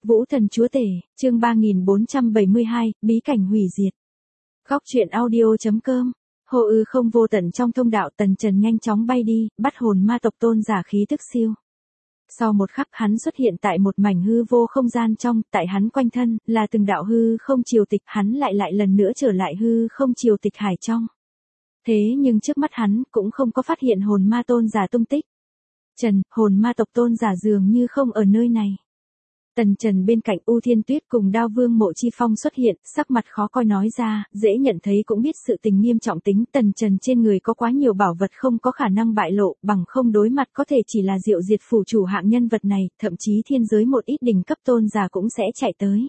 Vũ Thần Chúa Tể, chương 3472, bí cảnh hủy diệt. Góc truyện audio.com. Hồ ư không vô tận trong thông đạo, Tần Trần nhanh chóng bay đi, bắt hồn ma tộc tôn giả khí tức siêu. Sau một khắc hắn xuất hiện tại một mảnh hư vô không gian trong, tại hắn quanh thân, là từng đạo hư không triều tịch, hắn lại lần nữa trở lại hư không triều tịch hải trong. Thế nhưng trước mắt hắn cũng không có phát hiện hồn ma tôn giả tung tích. Hồn ma tộc tôn giả dường như không ở nơi này. Tần Trần bên cạnh U Thiên Tuyết cùng Đao Vương Mộ Chi Phong xuất hiện, sắc mặt khó coi nói ra, dễ nhận thấy cũng biết sự tình nghiêm trọng tính. Tần Trần trên người có quá nhiều bảo vật không có khả năng bại lộ, bằng không đối mặt có thể chỉ là diệu diệt phủ chủ hạng nhân vật này, thậm chí thiên giới một ít đỉnh cấp tôn giả cũng sẽ chạy tới.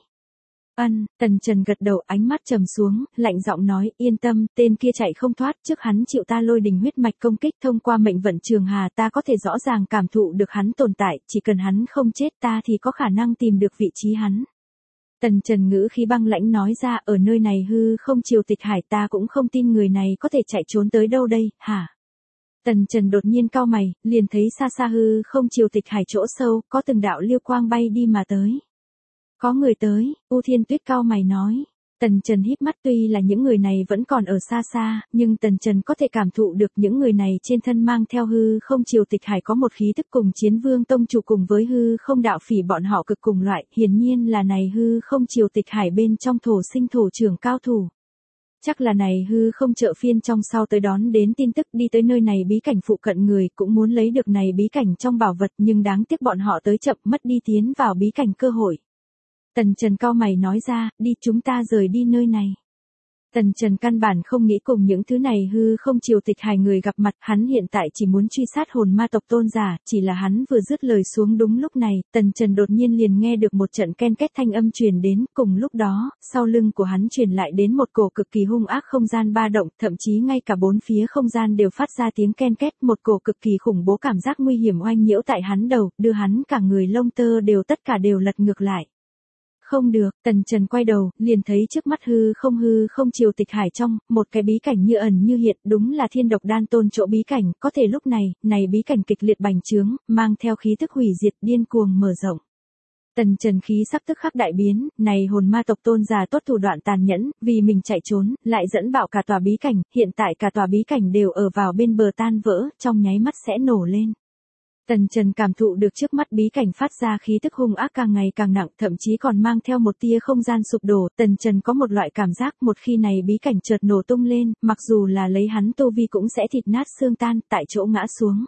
Tần Trần gật đầu, ánh mắt trầm xuống, lạnh giọng nói, yên tâm, tên kia chạy không thoát, trước hắn chịu ta lôi đình huyết mạch công kích, thông qua mệnh vận trường hà ta có thể rõ ràng cảm thụ được hắn tồn tại, chỉ cần hắn không chết ta thì có khả năng tìm được vị trí hắn. Tần Trần ngữ khí băng lãnh nói ra, ở nơi này hư không triều tịch hải ta cũng không tin người này có thể chạy trốn tới đâu đây, hả? Tần Trần đột nhiên cau mày, liền thấy xa xa hư không triều tịch hải chỗ sâu, có từng đạo liêu quang bay đi mà tới. Có người tới, U Thiên Tuyết cau mày nói. Tần Trần híp mắt, tuy là những người này vẫn còn ở xa xa, nhưng Tần Trần có thể cảm thụ được những người này trên thân mang theo hư không triều tịch hải có một khí tức cùng Chiến Vương Tông chủ cùng với hư không đạo phỉ bọn họ cực cùng loại, hiển nhiên là này hư không triều tịch hải bên trong thổ sinh thổ trưởng cao thủ. Chắc là này hư không trợ phiên trong sau tới đón đến tin tức đi tới nơi này bí cảnh phụ cận người cũng muốn lấy được này bí cảnh trong bảo vật, nhưng đáng tiếc bọn họ tới chậm, mất đi tiến vào bí cảnh cơ hội. Tần Trần cau mày nói ra, đi, chúng ta rời đi nơi này. Tần Trần căn bản không nghĩ cùng những thứ này hư không triều tịch hải người gặp mặt, hắn hiện tại chỉ muốn truy sát hồn ma tộc tôn giả, chỉ là hắn vừa dứt lời xuống đúng lúc này, Tần Trần đột nhiên liền nghe được một trận ken két thanh âm truyền đến, cùng lúc đó, sau lưng của hắn truyền lại đến một cổ cực kỳ hung ác không gian ba động, thậm chí ngay cả bốn phía không gian đều phát ra tiếng ken két, một cổ cực kỳ khủng bố cảm giác nguy hiểm oanh nhiễu tại hắn đầu, đưa hắn cả người lông tơ đều tất cả đều lật ngược lại. Không được, Tần Trần quay đầu, liền thấy trước mắt hư không triều tịch hải trong, một cái bí cảnh như ẩn như hiện, đúng là Thiên Độc Đan Tôn chỗ bí cảnh, có thể lúc này bí cảnh kịch liệt bành trướng, mang theo khí tức hủy diệt điên cuồng mở rộng. Tần Trần khí sắc tức khắc đại biến, này hồn ma tộc tôn giả tốt thủ đoạn tàn nhẫn, vì mình chạy trốn, lại dẫn bạo cả tòa bí cảnh, hiện tại cả tòa bí cảnh đều ở vào bên bờ tan vỡ, trong nháy mắt sẽ nổ lên. Tần Trần cảm thụ được trước mắt bí cảnh phát ra khí tức hung ác càng ngày càng nặng, thậm chí còn mang theo một tia không gian sụp đổ. Tần Trần có một loại cảm giác một khi này bí cảnh chợt nổ tung lên, mặc dù là lấy hắn tu vi cũng sẽ thịt nát xương tan, tại chỗ ngã xuống.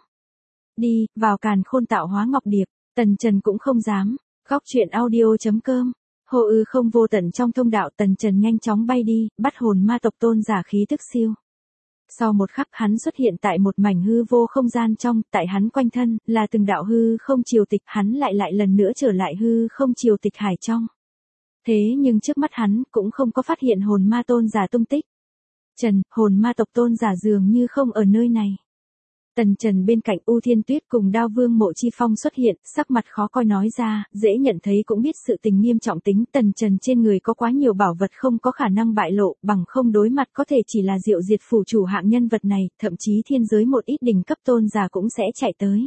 Đi, vào càn khôn tạo hóa ngọc điệp, Tần Trần cũng không dám. Góc truyện audio.com. Hồ ư không vô tận trong thông đạo, Tần Trần nhanh chóng bay đi, bắt hồn ma tộc tôn giả khí tức siêu. Sau một khắc hắn xuất hiện tại một mảnh hư vô không gian trong, tại hắn quanh thân, là từng đạo hư không triều tịch, hắn lại lần nữa trở lại hư không triều tịch hải trong. Thế nhưng trước mắt hắn cũng không có phát hiện hồn ma tôn giả tung tích. Hồn ma tộc tôn giả dường như không ở nơi này. Tần Trần bên cạnh U Thiên Tuyết cùng Đao Vương Mộ Chi Phong xuất hiện, sắc mặt khó coi nói ra, dễ nhận thấy cũng biết sự tình nghiêm trọng tính. Tần Trần trên người có quá nhiều bảo vật không có khả năng bại lộ, bằng không đối mặt có thể chỉ là diệu diệt phủ chủ hạng nhân vật này, thậm chí thiên giới một ít đỉnh cấp tôn giả cũng sẽ chạy tới.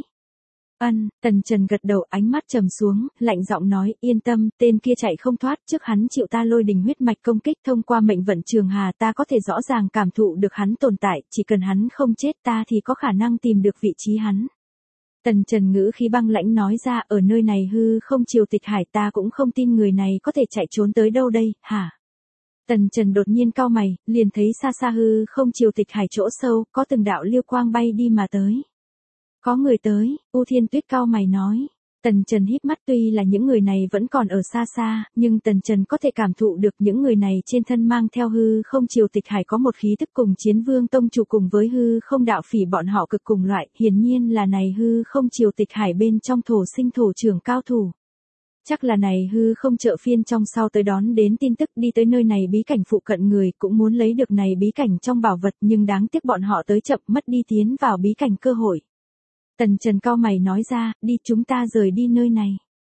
Tần Trần gật đầu, ánh mắt trầm xuống, lạnh giọng nói, yên tâm, tên kia chạy không thoát, trước hắn chịu ta lôi đình huyết mạch công kích, thông qua mệnh vận trường hà ta có thể rõ ràng cảm thụ được hắn tồn tại, chỉ cần hắn không chết ta thì có khả năng tìm được vị trí hắn. Tần Trần ngữ khí băng lãnh nói ra, ở nơi này hư không triều tịch hải ta cũng không tin người này có thể chạy trốn tới đâu đây, hả? Tần Trần đột nhiên cau mày, liền thấy xa xa hư không triều tịch hải chỗ sâu, có từng đạo liêu quang bay đi mà tới. Có người tới, U Thiên Tuyết cau mày nói. Tần Trần híp mắt, tuy là những người này vẫn còn ở xa xa, nhưng Tần Trần có thể cảm thụ được những người này trên thân mang theo hư không triều tịch hải có một khí tức cùng Chiến Vương Tông chủ cùng với hư không đạo phỉ bọn họ cực cùng loại, hiển nhiên là này hư không triều tịch hải bên trong thổ sinh thổ trưởng cao thủ. Chắc là này hư không trợ phiên trong sau tới đón đến tin tức đi tới nơi này bí cảnh phụ cận người cũng muốn lấy được này bí cảnh trong bảo vật, nhưng đáng tiếc bọn họ tới chậm, mất đi tiến vào bí cảnh cơ hội. Tần Trần cau mày nói ra, đi, chúng ta rời đi nơi này.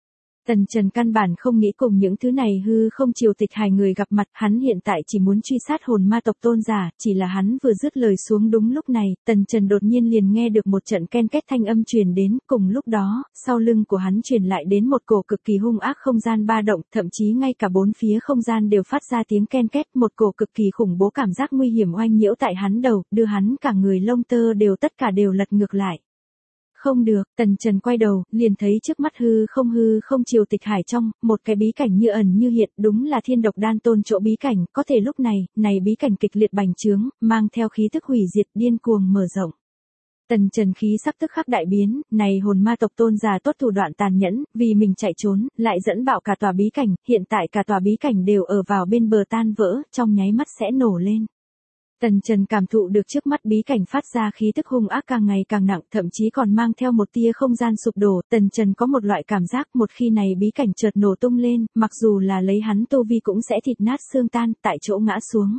Tần Trần căn bản không nghĩ cùng những thứ này hư không triều tịch hài người gặp mặt, hắn hiện tại chỉ muốn truy sát hồn ma tộc tôn giả, chỉ là hắn vừa dứt lời xuống đúng lúc này, Tần Trần đột nhiên liền nghe được một trận ken két thanh âm truyền đến, cùng lúc đó, sau lưng của hắn truyền lại đến một cổ cực kỳ hung ác không gian ba động, thậm chí ngay cả bốn phía không gian đều phát ra tiếng ken két, một cổ cực kỳ khủng bố cảm giác nguy hiểm oanh nhiễu tại hắn đầu, đưa hắn cả người lông tơ đều tất cả đều lật ngược lại. Không được, Tần Trần quay đầu, liền thấy trước mắt hư không triều tịch hải trong, một cái bí cảnh như ẩn như hiện, đúng là Thiên Độc Đan Tôn chỗ bí cảnh, có thể lúc này bí cảnh kịch liệt bành trướng, mang theo khí tức hủy diệt điên cuồng mở rộng. Tần Trần khí sắc tức khắc đại biến, này hồn ma tộc tôn giả tốt thủ đoạn tàn nhẫn, vì mình chạy trốn, lại dẫn bạo cả tòa bí cảnh, hiện tại cả tòa bí cảnh đều ở vào bên bờ tan vỡ, trong nháy mắt sẽ nổ lên. Tần Trần cảm thụ được trước mắt bí cảnh phát ra khí tức hung ác càng ngày càng nặng, thậm chí còn mang theo một tia không gian sụp đổ, Tần Trần có một loại cảm giác một khi này bí cảnh chợt nổ tung lên, mặc dù là lấy hắn tu vi cũng sẽ thịt nát xương tan, tại chỗ ngã xuống.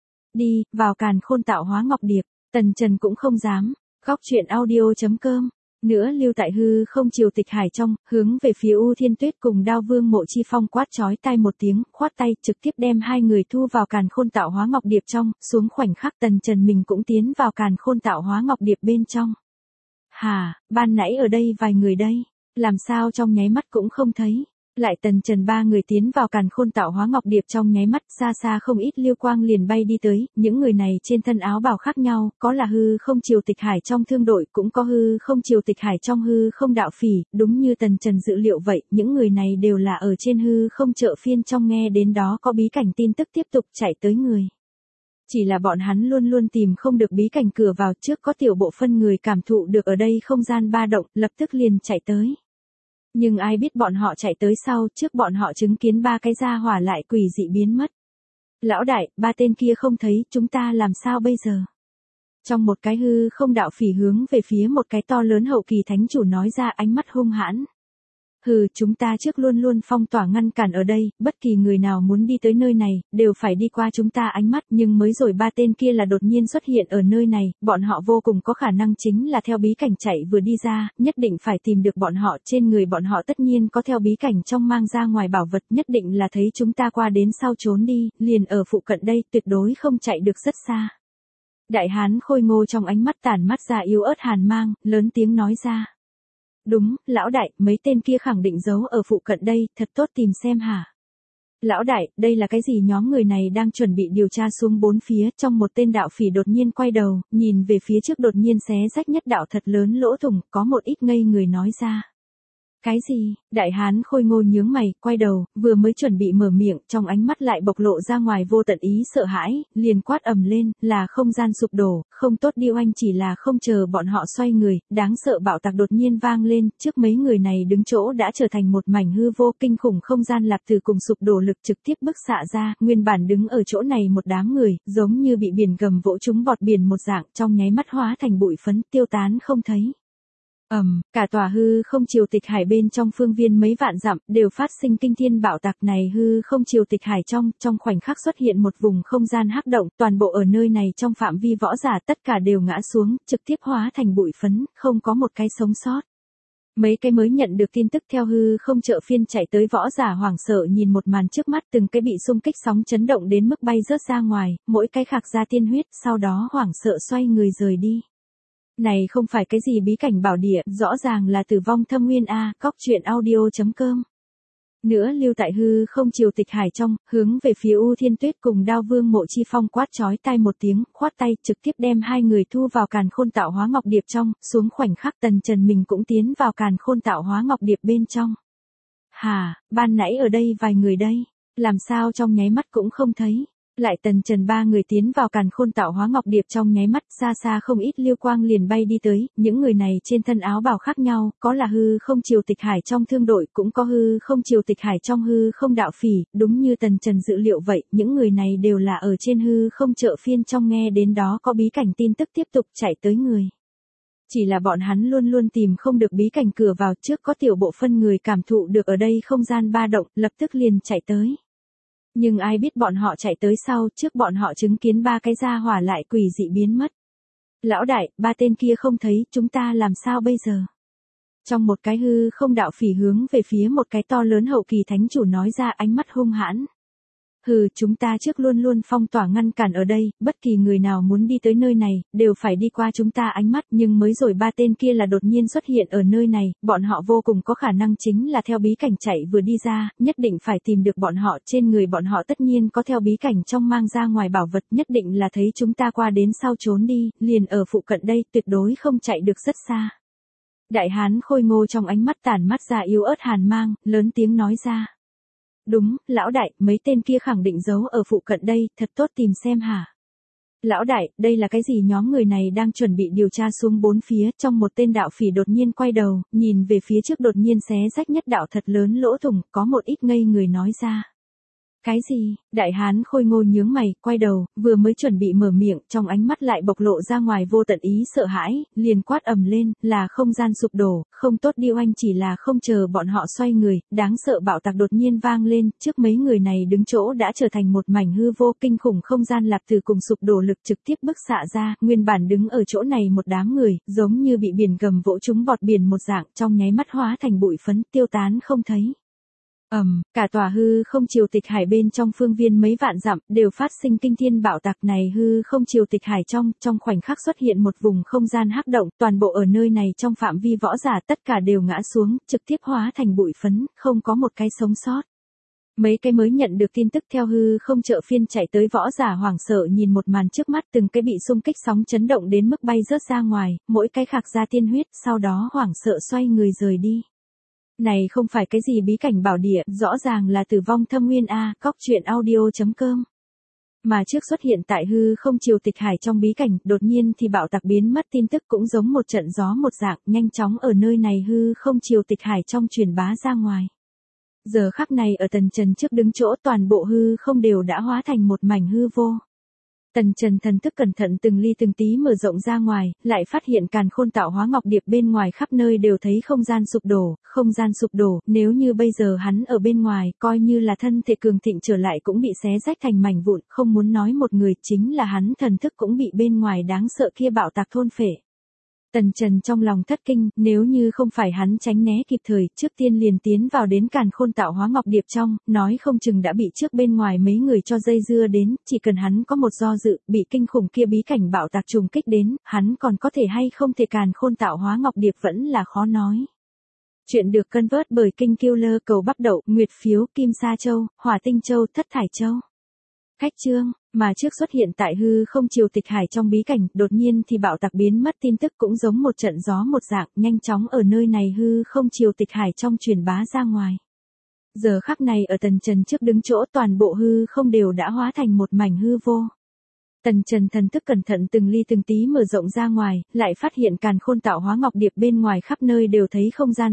Đi, vào càn khôn tạo hóa ngọc điệp, Tần Trần cũng không dám. Góc truyện audio.com nữa lưu tại hư không triều tịch hải trong, hướng về phía U Thiên Tuyết cùng Đao Vương Mộ Chi Phong quát chói tai một tiếng, khoát tay, trực tiếp đem hai người thu vào càn khôn tạo hóa ngọc điệp trong, xuống khoảnh khắc Tần Trần mình cũng tiến vào càn khôn tạo hóa ngọc điệp bên trong. Hà, ban nãy ở đây vài người đây, làm sao trong nháy mắt cũng không thấy. Lại Tần Trần ba người tiến vào càn khôn tạo hóa ngọc điệp trong nháy mắt, xa xa không ít lưu quang liền bay đi tới, những người này trên thân áo bào khác nhau, có là hư không triều tịch hải trong thương đội, cũng có hư không triều tịch hải trong hư không đạo phỉ, đúng như Tần Trần dự liệu vậy, những người này đều là ở trên hư không chợ phiên trong nghe đến đó có bí cảnh tin tức tiếp tục chạy tới người. Chỉ là bọn hắn luôn luôn tìm không được bí cảnh cửa vào, trước có tiểu bộ phân người cảm thụ được ở đây không gian ba động, lập tức liền chạy tới. Nhưng ai biết bọn họ chạy tới sau, trước bọn họ chứng kiến ba cái gia hỏa lại quỷ dị biến mất. Lão đại, ba tên kia không thấy, chúng ta làm sao bây giờ? Trong một cái hư không đạo phỉ hướng về phía một cái to lớn hậu kỳ thánh chủ nói ra, ánh mắt hung hãn. Hừ, chúng ta trước luôn luôn phong tỏa ngăn cản ở đây, bất kỳ người nào muốn đi tới nơi này, đều phải đi qua chúng ta ánh mắt, nhưng mới rồi ba tên kia là đột nhiên xuất hiện ở nơi này, bọn họ vô cùng có khả năng chính là theo bí cảnh chạy vừa đi ra, nhất định phải tìm được bọn họ, trên người bọn họ tất nhiên có theo bí cảnh trong mang ra ngoài bảo vật, nhất định là thấy chúng ta qua đến sau trốn đi, liền ở phụ cận đây, tuyệt đối không chạy được rất xa. Đại hán khôi ngô trong ánh mắt tản mắt ra yếu ớt hàn mang, lớn tiếng nói ra. Đúng, lão đại, mấy tên kia khẳng định giấu ở phụ cận đây, thật tốt tìm xem hả? Lão đại, đây là cái gì? Nhóm người này đang chuẩn bị điều tra xuống bốn phía, trong một tên đạo phỉ đột nhiên quay đầu, nhìn về phía trước đột nhiên xé rách nhất đạo thật lớn lỗ thủng, có một ít ngây người nói ra. Cái gì? Đại hán khôi ngô nhướng mày, quay đầu, vừa mới chuẩn bị mở miệng, trong ánh mắt lại bộc lộ ra ngoài vô tận ý sợ hãi, liền quát ầm lên, là không gian sụp đổ, không tốt đi oanh, chỉ là không chờ bọn họ xoay người, đáng sợ bạo tạc đột nhiên vang lên, trước mấy người này đứng chỗ đã trở thành một mảnh hư vô, kinh khủng không gian lạp từ cùng sụp đổ lực trực tiếp bức xạ ra, nguyên bản đứng ở chỗ này một đám người, giống như bị biển gầm vỗ chúng bọt biển một dạng, trong nháy mắt hóa thành bụi phấn, tiêu tán không thấy. Cả tòa hư không triều tịch hải bên trong phương viên mấy vạn dặm, đều phát sinh kinh thiên bạo tạc này hư không triều tịch hải trong khoảnh khắc xuất hiện một vùng không gian hắc động, toàn bộ ở nơi này trong phạm vi võ giả tất cả đều ngã xuống, trực tiếp hóa thành bụi phấn, không có một cái sống sót. Mấy cái mới nhận được tin tức theo hư không chợ phiên chạy tới võ giả hoảng sợ nhìn một màn trước mắt, từng cái bị xung kích sóng chấn động đến mức bay rớt ra ngoài, mỗi cái khạc ra tiên huyết, sau đó hoảng sợ xoay người rời đi. Này không phải cái gì bí cảnh bảo địa, rõ ràng là tử vong thâm nguyên a, góc truyện audio.com. Nữa lưu tại hư không triều tịch hải trong, hướng về phía U Thiên Tuyết cùng Đao Vương Mộ Chi Phong quát chói tai một tiếng, khoát tay, trực tiếp đem hai người thu vào càn khôn tạo hóa ngọc điệp trong, xuống khoảnh khắc Tần Trần mình cũng tiến vào càn khôn tạo hóa ngọc điệp bên trong. Hà, ban nãy ở đây vài người đây, làm sao trong nháy mắt cũng không thấy. Lại Tần Trần ba người tiến vào càn khôn tạo hóa ngọc điệp trong nháy mắt, xa xa không ít lưu quang liền bay đi tới, những người này trên thân áo bào khác nhau, có là hư không triều tịch hải trong thương đội, cũng có hư không triều tịch hải trong hư không đạo phỉ, đúng như Tần Trần dự liệu vậy, những người này đều là ở trên hư không chợ phiên trong nghe đến đó có bí cảnh tin tức tiếp tục chạy tới người. Chỉ là bọn hắn luôn luôn tìm không được bí cảnh cửa vào, trước có tiểu bộ phân người cảm thụ được ở đây không gian ba động, lập tức liền chạy tới. Nhưng ai biết bọn họ chạy tới sau, trước bọn họ chứng kiến ba cái gia hỏa lại quỷ dị biến mất. Lão đại, ba tên kia không thấy, chúng ta làm sao bây giờ? Trong một cái hư không đạo phỉ hướng về phía một cái to lớn hậu kỳ thánh chủ nói ra ánh mắt hung hãn. Chúng ta trước luôn luôn phong tỏa ngăn cản ở đây, bất kỳ người nào muốn đi tới nơi này, đều phải đi qua chúng ta ánh mắt, nhưng mới rồi ba tên kia là đột nhiên xuất hiện ở nơi này, bọn họ vô cùng có khả năng chính là theo bí cảnh chạy vừa đi ra, nhất định phải tìm được bọn họ, trên người bọn họ tất nhiên có theo bí cảnh trong mang ra ngoài bảo vật, nhất định là thấy chúng ta qua đến sau trốn đi, liền ở phụ cận đây, tuyệt đối không chạy được rất xa. Đại hán khôi ngô trong ánh mắt tản mắt ra yếu ớt hàn mang, lớn tiếng nói ra. Đúng, lão đại, mấy tên kia khẳng định giấu ở phụ cận đây, thật tốt tìm xem hả? Lão đại, đây là cái gì? Nhóm người này đang chuẩn bị điều tra xuống bốn phía, trong một tên đạo phỉ đột nhiên quay đầu, nhìn về phía trước đột nhiên xé rách nhất đạo thật lớn lỗ thủng, có một ít ngây người nói ra. Cái gì? Đại hán khôi ngô nhướng mày, quay đầu, vừa mới chuẩn bị mở miệng, trong ánh mắt lại bộc lộ ra ngoài vô tận ý sợ hãi, liền quát ầm lên, là không gian sụp đổ, không tốt đi oanh, chỉ là không chờ bọn họ xoay người, đáng sợ bạo tạc đột nhiên vang lên, trước mấy người này đứng chỗ đã trở thành một mảnh hư vô, kinh khủng không gian lạp từ cùng sụp đổ lực trực tiếp bức xạ ra, nguyên bản đứng ở chỗ này một đám người, giống như bị biển gầm vỗ chúng bọt biển một dạng, trong nháy mắt hóa thành bụi phấn, tiêu tán không thấy. Cả tòa hư không triều tịch hải bên trong phương viên mấy vạn dặm, đều phát sinh kinh thiên bạo tạc này hư không triều tịch hải trong khoảnh khắc xuất hiện một vùng không gian hắc động, toàn bộ ở nơi này trong phạm vi võ giả tất cả đều ngã xuống, trực tiếp hóa thành bụi phấn, không có một cái sống sót. Mấy cái mới nhận được tin tức theo hư không chợ phiên chạy tới võ giả hoảng sợ nhìn một màn trước mắt, từng cái bị xung kích sóng chấn động đến mức bay rớt ra ngoài, mỗi cái khạc ra tiên huyết, sau đó hoảng sợ xoay người rời đi. Này không phải cái gì bí cảnh bảo địa, rõ ràng là tử vong thâm nguyên a, coctruyện.audio.com. Mà trước xuất hiện tại hư không triều tịch hải trong bí cảnh, đột nhiên thì bạo tạc biến mất tin tức cũng giống một trận gió một dạng, nhanh chóng ở nơi này hư không triều tịch hải trong truyền bá ra ngoài. Giờ khắc này ở Tần Trần trước đứng chỗ, toàn bộ hư không đều đã hóa thành một mảnh hư vô. Tần Trần thần thức cẩn thận từng ly từng tí mở rộng ra ngoài, lại phát hiện càn khôn tạo hóa ngọc điệp bên ngoài khắp nơi đều thấy không gian sụp đổ, nếu như bây giờ hắn ở bên ngoài, coi như là thân thể cường thịnh trở lại cũng bị xé rách thành mảnh vụn, không muốn nói một người, chính là hắn thần thức cũng bị bên ngoài đáng sợ kia bạo tạc thôn phệ. Tần Trần trong lòng thất kinh, nếu như không phải hắn tránh né kịp thời, trước tiên liền tiến vào đến càn khôn tạo hóa ngọc điệp trong, nói không chừng đã bị trước bên ngoài mấy người cho dây dưa đến, chỉ cần hắn có một do dự, bị kinh khủng kia bí cảnh bạo tạc trùng kích đến, hắn còn có thể hay không thể càn khôn tạo hóa ngọc điệp vẫn là khó nói. Chuyện được cân vớt bởi Kinh Killer cầu bắp đậu, nguyệt phiếu, kim sa châu, hỏa tinh châu, thất thải châu. Khách chương, mà trước xuất hiện tại hư không triều tịch hải trong bí cảnh, đột nhiên thì bạo tạc biến mất tin tức cũng giống một trận gió một dạng, nhanh chóng ở nơi này hư không triều tịch hải trong truyền bá ra ngoài. Giờ khắc này ở Tần Trần trước đứng chỗ, toàn bộ hư không đều đã hóa thành một mảnh hư vô. Tần Trần thần thức cẩn thận từng ly từng tí mở rộng ra ngoài, lại phát hiện càn khôn tạo hóa ngọc điệp bên ngoài khắp nơi đều thấy không gian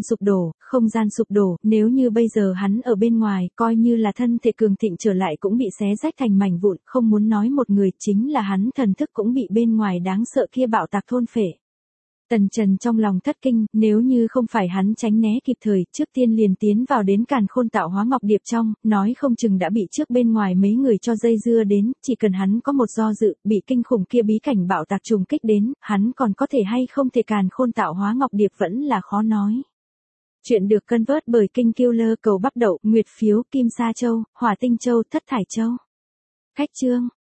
sụp đổ, nếu như bây giờ hắn ở bên ngoài, coi như là thân thể cường thịnh trở lại cũng bị xé rách thành mảnh vụn, không muốn nói một người, chính là hắn thần thức cũng bị bên ngoài đáng sợ kia bạo tạc thôn phệ. Tần Trần trong lòng thất kinh, nếu như không phải hắn tránh né kịp thời, trước tiên liền tiến vào đến càn khôn tạo hóa ngọc điệp trong, nói không chừng đã bị trước bên ngoài mấy người cho dây dưa đến, chỉ cần hắn có một do dự, bị kinh khủng kia bí cảnh bạo tạc trùng kích đến, hắn còn có thể hay không thể càn khôn tạo hóa ngọc điệp vẫn là khó nói. Chuyện được cân vớt bởi Kinh Killer cầu bắp đậu, nguyệt phiếu, kim sa châu, hỏa tinh châu, thất thải châu. Khách chương,